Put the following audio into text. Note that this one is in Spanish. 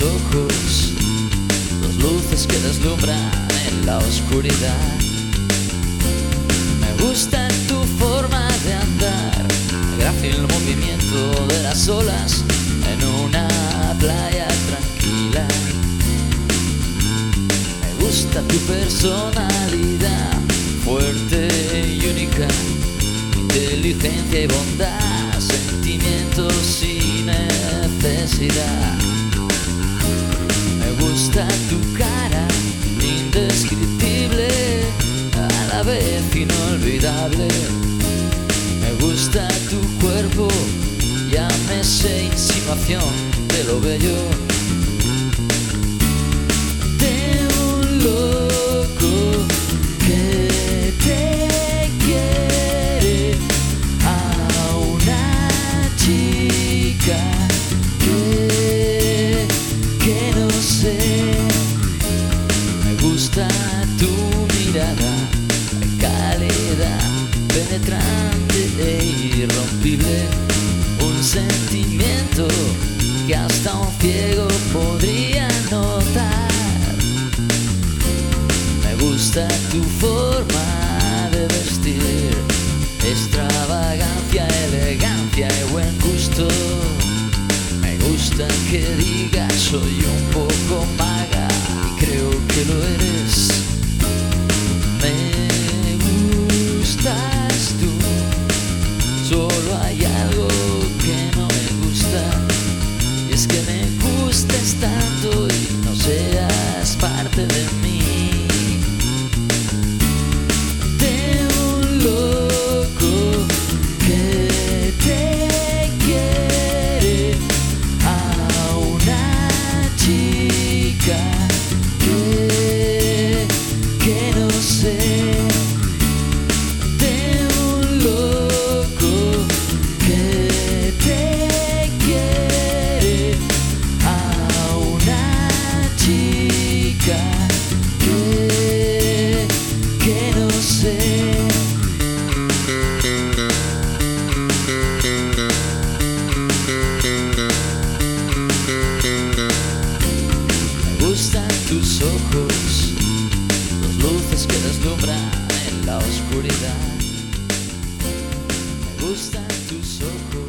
ojos, dos luces que deslumbran en la oscuridad. Me gusta tu forma de andar, gráfico el movimiento de las olas en una playa tranquila. Me gusta tu personalidad, fuerte y única, inteligencia y bondad, sentimientos y necesidad. Me gusta tu cara, indescriptible, a la vez inolvidable. Me gusta tu cuerpo, llámese insinuación de lo bello. De un loco que te quiere, a una chica que no sé. Me gusta tu mirada cálida, penetrante e irrompible, un sentimiento que hasta un ciego podría notar. Me gusta tu forma de vestir, extravagancia, elegancia y buen gusto. Me gusta que digas soy un poco maga y creo que lo eres. Me gustas tú, solo hay algo que no me gusta, y es que me gustes tanto y no seas parte de mí. De un loco que te quiere, a una chica que no sé. De un loco que te quiere, a una chica que no sé. Me gustan tus ojos, dos luces que deslumbran en la oscuridad. Me gustan tus ojos.